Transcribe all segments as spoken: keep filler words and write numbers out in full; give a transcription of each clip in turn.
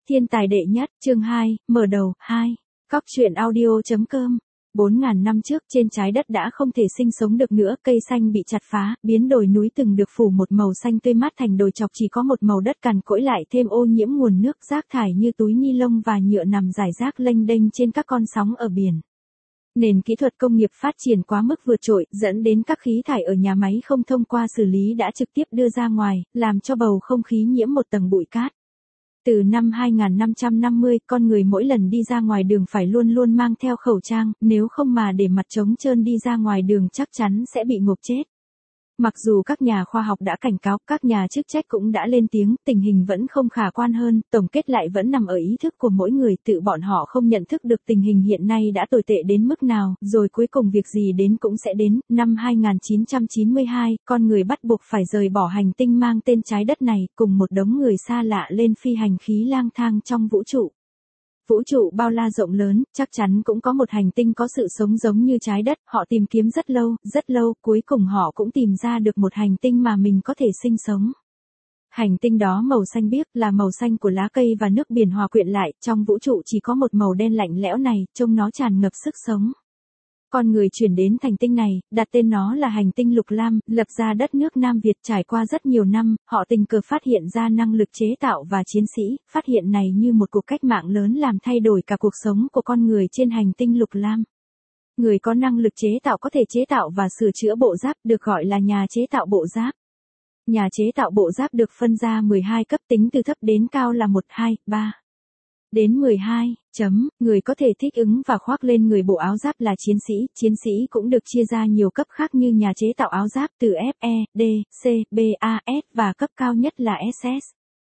Thiên tài đệ nhất, chương hai, mở đầu, hai. Cóc truyện audio.com. bốn ngàn năm trước trên trái đất đã không thể sinh sống được nữa, cây xanh bị chặt phá, biến đồi núi từng được phủ một màu xanh tươi mát thành đồi chọc chỉ có một màu đất cằn cỗi, lại thêm ô nhiễm nguồn nước, rác thải như túi ni lông và nhựa nằm rải rác lênh đênh trên các con sóng ở biển. Nền kỹ thuật công nghiệp phát triển quá mức vượt trội, dẫn đến các khí thải ở nhà máy không thông qua xử lý đã trực tiếp đưa ra ngoài, làm cho bầu không khí nhiễm một tầng bụi cát. Từ năm hai nghìn năm trăm năm mươi, con người mỗi lần đi ra ngoài đường phải luôn luôn mang theo khẩu trang, nếu không mà để mặt trống trơn đi ra ngoài đường chắc chắn sẽ bị ngộp chết. Mặc dù các nhà khoa học đã cảnh cáo, các nhà chức trách cũng đã lên tiếng, tình hình vẫn không khả quan hơn, tổng kết lại vẫn nằm ở ý thức của mỗi người, tự bọn họ không nhận thức được tình hình hiện nay đã tồi tệ đến mức nào, rồi cuối cùng việc gì đến cũng sẽ đến. Năm hai nghìn chín trăm chín mươi hai, con người bắt buộc phải rời bỏ hành tinh mang tên trái đất này, cùng một đống người xa lạ lên phi hành khí lang thang trong vũ trụ. Vũ trụ bao la rộng lớn, chắc chắn cũng có một hành tinh có sự sống giống như trái đất, họ tìm kiếm rất lâu, rất lâu, cuối cùng họ cũng tìm ra được một hành tinh mà mình có thể sinh sống. Hành tinh đó màu xanh biếc, là màu xanh của lá cây và nước biển hòa quyện lại, trong vũ trụ chỉ có một màu đen lạnh lẽo này, trông nó tràn ngập sức sống. Con người chuyển đến hành tinh này, đặt tên nó là hành tinh Lục Lam, lập ra đất nước Nam Việt. Trải qua rất nhiều năm, họ tình cờ phát hiện ra năng lực chế tạo và chiến sĩ, phát hiện này như một cuộc cách mạng lớn làm thay đổi cả cuộc sống của con người trên hành tinh Lục Lam. Người có năng lực chế tạo có thể chế tạo và sửa chữa bộ giáp, được gọi là nhà chế tạo bộ giáp. Nhà chế tạo bộ giáp được phân ra mười hai cấp, tính từ thấp đến cao là một, hai, ba. Đến mười hai, chấm, người có thể thích ứng và khoác lên người bộ áo giáp là chiến sĩ, chiến sĩ cũng được chia ra nhiều cấp khác như nhà chế tạo áo giáp từ F E, D, C, B A S và cấp cao nhất là S S.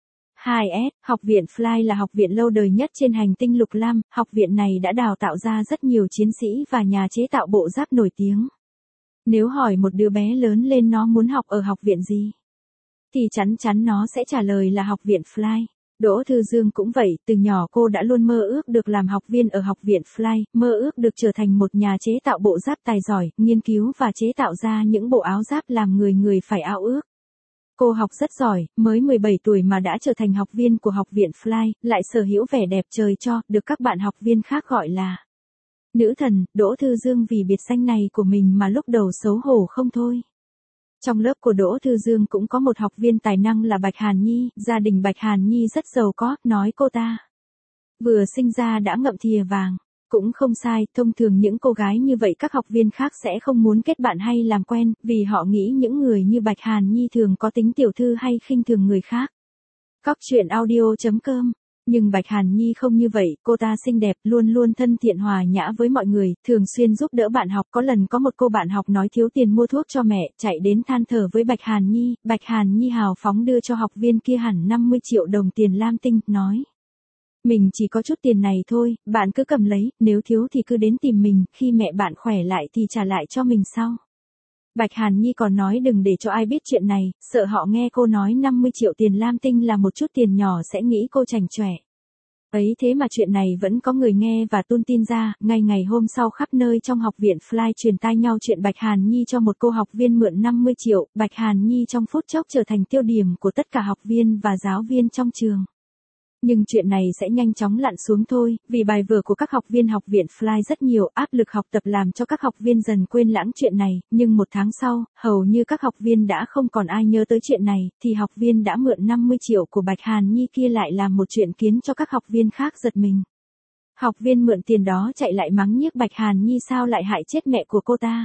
hai S, Học viện Fly là học viện lâu đời nhất trên hành tinh Lục Lam, học viện này đã đào tạo ra rất nhiều chiến sĩ và nhà chế tạo bộ giáp nổi tiếng. Nếu hỏi một đứa bé lớn lên nó muốn học ở học viện gì, thì chắn chắn nó sẽ trả lời là học viện Fly. Đỗ Thư Dương cũng vậy, từ nhỏ cô đã luôn mơ ước được làm học viên ở học viện Fly, mơ ước được trở thành một nhà chế tạo bộ giáp tài giỏi, nghiên cứu và chế tạo ra những bộ áo giáp làm người người phải ao ước. Cô học rất giỏi, mới mười bảy tuổi mà đã trở thành học viên của học viện Fly, lại sở hữu vẻ đẹp trời cho, được các bạn học viên khác gọi là nữ thần. Đỗ Thư Dương vì biệt danh này của mình mà lúc đầu xấu hổ không thôi. Trong lớp của Đỗ Thư Dương cũng có một học viên tài năng là Bạch Hàn Nhi, gia đình Bạch Hàn Nhi rất giàu có, nói cô ta vừa sinh ra đã ngậm thìa vàng. Cũng không sai, thông thường những cô gái như vậy các học viên khác sẽ không muốn kết bạn hay làm quen, vì họ nghĩ những người như Bạch Hàn Nhi thường có tính tiểu thư hay khinh thường người khác. Cóc truyện audio.com. Nhưng Bạch Hàn Nhi không như vậy, cô ta xinh đẹp, luôn luôn thân thiện hòa nhã với mọi người, thường xuyên giúp đỡ bạn học. Có lần có một cô bạn học nói thiếu tiền mua thuốc cho mẹ, chạy đến than thở với Bạch Hàn Nhi, Bạch Hàn Nhi hào phóng đưa cho học viên kia hẳn năm mươi triệu đồng tiền lam tinh, nói: mình chỉ có chút tiền này thôi, bạn cứ cầm lấy, nếu thiếu thì cứ đến tìm mình, khi mẹ bạn khỏe lại thì trả lại cho mình sau. Bạch Hàn Nhi còn nói đừng để cho ai biết chuyện này, sợ họ nghe cô nói năm mươi triệu tiền lam tinh là một chút tiền nhỏ sẽ nghĩ cô chảnh chọe. Ấy thế mà chuyện này vẫn có người nghe và tuôn tin ra, ngay ngày hôm sau khắp nơi trong học viện Fly truyền tai nhau chuyện Bạch Hàn Nhi cho một cô học viên mượn năm mươi triệu, Bạch Hàn Nhi trong phút chốc trở thành tiêu điểm của tất cả học viên và giáo viên trong trường. Nhưng chuyện này sẽ nhanh chóng lặn xuống thôi, vì bài vở của các học viên học viện Fly rất nhiều, áp lực học tập làm cho các học viên dần quên lãng chuyện này, nhưng một tháng sau, hầu như các học viên đã không còn ai nhớ tới chuyện này, thì học viên đã mượn năm mươi triệu của Bạch Hàn Nhi kia lại làm một chuyện khiến cho các học viên khác giật mình. Học viên mượn tiền đó chạy lại mắng nhiếc Bạch Hàn Nhi sao lại hại chết mẹ của cô ta,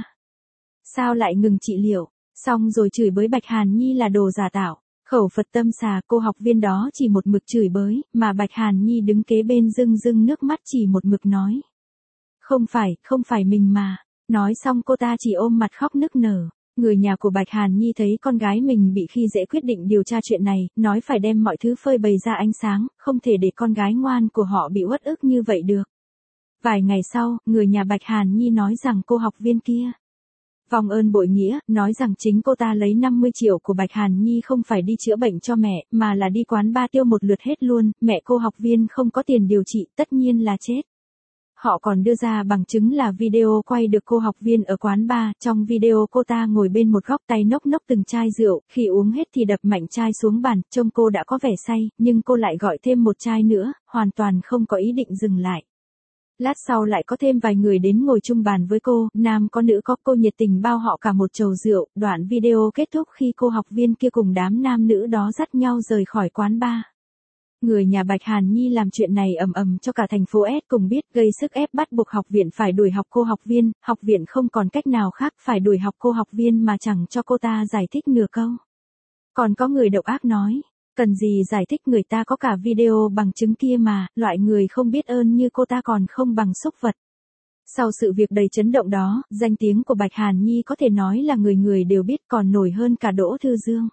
sao lại ngừng trị liệu, xong rồi chửi bới Bạch Hàn Nhi là đồ giả tạo. Khẩu Phật tâm xà, cô học viên đó chỉ một mực chửi bới, mà Bạch Hàn Nhi đứng kế bên rưng rưng nước mắt chỉ một mực nói: không phải, không phải mình mà. Nói xong cô ta chỉ ôm mặt khóc nức nở. Người nhà của Bạch Hàn Nhi thấy con gái mình bị khi dễ quyết định điều tra chuyện này, nói phải đem mọi thứ phơi bày ra ánh sáng, không thể để con gái ngoan của họ bị uất ức như vậy được. Vài ngày sau, người nhà Bạch Hàn Nhi nói rằng cô học viên kia vong ơn bội nghĩa, nói rằng chính cô ta lấy năm mươi triệu của Bạch Hàn Nhi không phải đi chữa bệnh cho mẹ, mà là đi quán ba tiêu một lượt hết luôn, mẹ cô học viên không có tiền điều trị, tất nhiên là chết. Họ còn đưa ra bằng chứng là video quay được cô học viên ở quán bar, trong video cô ta ngồi bên một góc tay nốc nốc từng chai rượu, khi uống hết thì đập mạnh chai xuống bàn, trông cô đã có vẻ say, nhưng cô lại gọi thêm một chai nữa, hoàn toàn không có ý định dừng lại. Lát sau lại có thêm vài người đến ngồi chung bàn với cô, nam có nữ có, cô nhiệt tình bao họ cả một chầu rượu, đoạn video kết thúc khi cô học viên kia cùng đám nam nữ đó dắt nhau rời khỏi quán bar. Người nhà Bạch Hàn Nhi làm chuyện này ầm ầm cho cả thành phố S cùng biết, gây sức ép bắt buộc học viện phải đuổi học cô học viên, học viện không còn cách nào khác phải đuổi học cô học viên mà chẳng cho cô ta giải thích nửa câu. Còn có người độc ác nói, cần gì giải thích, người ta có cả video bằng chứng kia mà, loại người không biết ơn như cô ta còn không bằng súc vật. Sau sự việc đầy chấn động đó, danh tiếng của Bạch Hàn Nhi có thể nói là người người đều biết, còn nổi hơn cả Đỗ Thư Dương.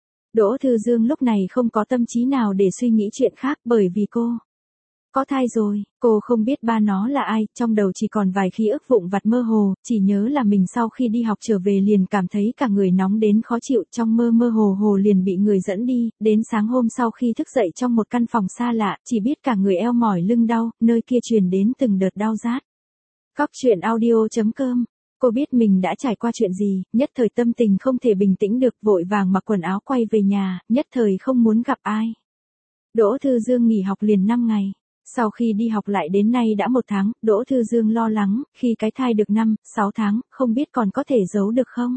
Đỗ Thư Dương lúc này không có tâm trí nào để suy nghĩ chuyện khác, bởi vì cô có thai rồi, cô không biết ba nó là ai, trong đầu chỉ còn vài ký ức vụn vặt mơ hồ, chỉ nhớ là mình sau khi đi học trở về liền cảm thấy cả người nóng đến khó chịu, trong mơ mơ hồ hồ liền bị người dẫn đi, đến sáng hôm sau khi thức dậy trong một căn phòng xa lạ, chỉ biết cả người eo mỏi lưng đau, nơi kia truyền đến từng đợt đau rát. Cóc truyện audio chấm com. Cô biết mình đã trải qua chuyện gì, nhất thời tâm tình không thể bình tĩnh được, vội vàng mặc quần áo quay về nhà, nhất thời không muốn gặp ai. Đỗ Thư Dương nghỉ học liền năm ngày. Sau khi đi học lại đến nay đã một tháng, Đỗ Thư Dương lo lắng, khi cái thai được năm, sáu tháng, không biết còn có thể giấu được không?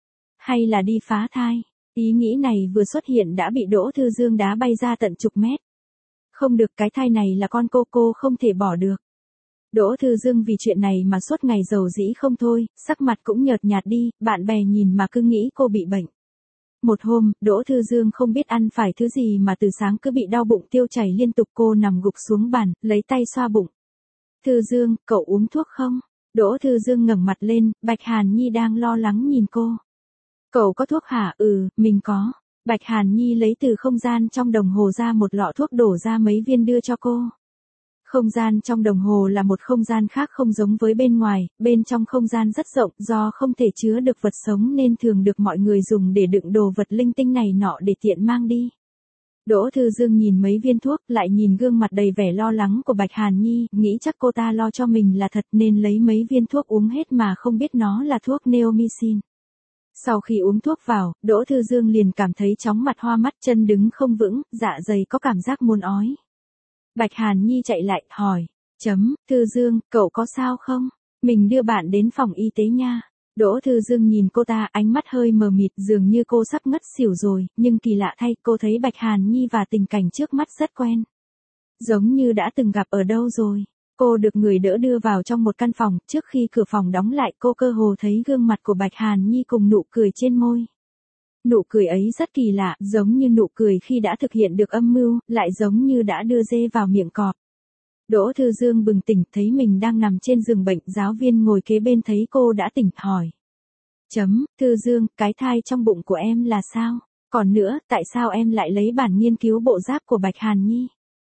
Hay là đi phá thai? Ý nghĩ này vừa xuất hiện đã bị Đỗ Thư Dương đá bay ra tận chục mét. Không được, cái thai này là con cô, cô không thể bỏ được. Đỗ Thư Dương vì chuyện này mà suốt ngày rầu rĩ không thôi, sắc mặt cũng nhợt nhạt đi, bạn bè nhìn mà cứ nghĩ cô bị bệnh. Một hôm, Đỗ Thư Dương không biết ăn phải thứ gì mà từ sáng cứ bị đau bụng tiêu chảy liên tục, cô nằm gục xuống bàn, lấy tay xoa bụng. Thư Dương, cậu uống thuốc không? Đỗ Thư Dương ngẩng mặt lên, Bạch Hàn Nhi đang lo lắng nhìn cô. Cậu có thuốc hả? Ừ, mình có. Bạch Hàn Nhi lấy từ không gian trong đồng hồ ra một lọ thuốc, đổ ra mấy viên đưa cho cô. Không gian trong đồng hồ là một không gian khác không giống với bên ngoài, bên trong không gian rất rộng, do không thể chứa được vật sống nên thường được mọi người dùng để đựng đồ vật linh tinh này nọ để tiện mang đi. Đỗ Thư Dương nhìn mấy viên thuốc, lại nhìn gương mặt đầy vẻ lo lắng của Bạch Hàn Nhi, nghĩ chắc cô ta lo cho mình là thật nên lấy mấy viên thuốc uống hết mà không biết nó là thuốc neomycin. Sau khi uống thuốc vào, Đỗ Thư Dương liền cảm thấy chóng mặt hoa mắt, chân đứng không vững, dạ dày có cảm giác muốn ói. Bạch Hàn Nhi chạy lại, hỏi, chấm, Thư Dương, cậu có sao không? Mình đưa bạn đến phòng y tế nha. Đỗ Thư Dương nhìn cô ta, ánh mắt hơi mờ mịt, dường như cô sắp ngất xỉu rồi, nhưng kỳ lạ thay, cô thấy Bạch Hàn Nhi và tình cảnh trước mắt rất quen. Giống như đã từng gặp ở đâu rồi. Cô được người đỡ đưa vào trong một căn phòng, trước khi cửa phòng đóng lại, cô cơ hồ thấy gương mặt của Bạch Hàn Nhi cùng nụ cười trên môi. Nụ cười ấy rất kỳ lạ, giống như nụ cười khi đã thực hiện được âm mưu, lại giống như đã đưa dê vào miệng cọp. Đỗ Thư Dương bừng tỉnh, thấy mình đang nằm trên giường bệnh, giáo viên ngồi kế bên thấy cô đã tỉnh, hỏi. Chấm, Thư Dương, cái thai trong bụng của em là sao? Còn nữa, tại sao em lại lấy bản nghiên cứu bộ giáp của Bạch Hàn Nhi?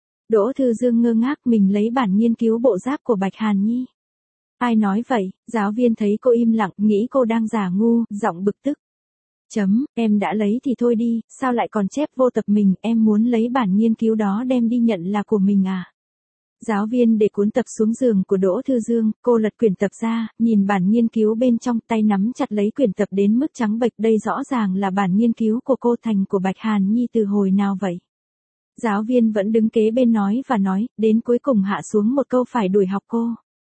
Đỗ Thư Dương ngơ ngác, mình lấy bản nghiên cứu bộ giáp của Bạch Hàn Nhi. Ai nói vậy? Giáo viên thấy cô im lặng, nghĩ cô đang giả ngu, giọng bực tức. Chấm, em đã lấy thì thôi đi, sao lại còn chép vô tập mình, em muốn lấy bản nghiên cứu đó đem đi nhận là của mình à? Giáo viên để cuốn tập xuống giường của Đỗ Thư Dương, cô lật quyển tập ra, nhìn bản nghiên cứu bên trong, tay nắm chặt lấy quyển tập đến mức trắng bệch, đây rõ ràng là bản nghiên cứu của cô, thành của Bạch Hàn Nhi từ hồi nào vậy? Giáo viên vẫn đứng kế bên nói và nói, đến cuối cùng hạ xuống một câu phải đuổi học cô.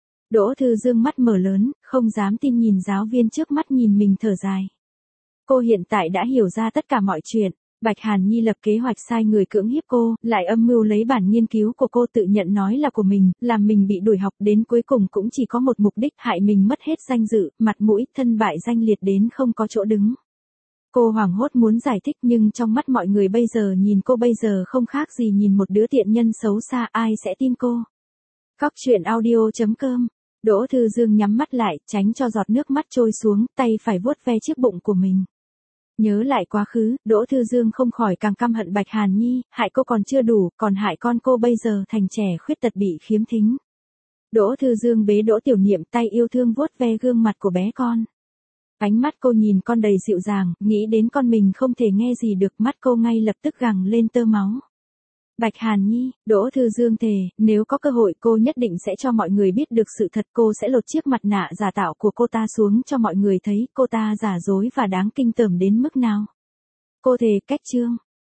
Đỗ Thư Dương mắt mở lớn, không dám tin nhìn giáo viên trước mắt, nhìn mình thở dài. Cô hiện tại đã hiểu ra tất cả mọi chuyện. Bạch Hàn Nhi lập kế hoạch sai người cưỡng hiếp cô, lại âm mưu lấy bản nghiên cứu của cô tự nhận nói là của mình, làm mình bị đuổi học, đến cuối cùng cũng chỉ có một mục đích, hại mình mất hết danh dự, mặt mũi, thân bại danh liệt đến không có chỗ đứng. Cô hoảng hốt muốn giải thích, nhưng trong mắt mọi người bây giờ nhìn cô bây giờ không khác gì nhìn một đứa tiện nhân xấu xa, ai sẽ tin cô. Cóc truyện audio chấm com. Đỗ Thư Dương nhắm mắt lại, tránh cho giọt nước mắt trôi xuống, tay phải vuốt ve chiếc bụng của mình. Nhớ lại quá khứ, Đỗ Thư Dương không khỏi càng căm hận Bạch Hàn Nhi, hại cô còn chưa đủ, còn hại con cô bây giờ thành trẻ khuyết tật bị khiếm thính. Đỗ Thư Dương bế Đỗ Tiểu Niệm, tay yêu thương vuốt ve gương mặt của bé con. Ánh mắt cô nhìn con đầy dịu dàng, nghĩ đến con mình không thể nghe gì được, mắt cô ngay lập tức gằng lên tơ máu. Bạch Hàn Nhi, Đỗ Thư Dương thề, nếu có cơ hội cô nhất định sẽ cho mọi người biết được sự thật, cô sẽ lột chiếc mặt nạ giả tạo của cô ta xuống cho mọi người thấy cô ta giả dối và đáng kinh tởm đến mức nào. Cô thề, cách chương.